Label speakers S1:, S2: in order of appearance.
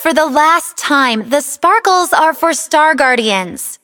S1: For the last time, the sparkles are for Star Guardians.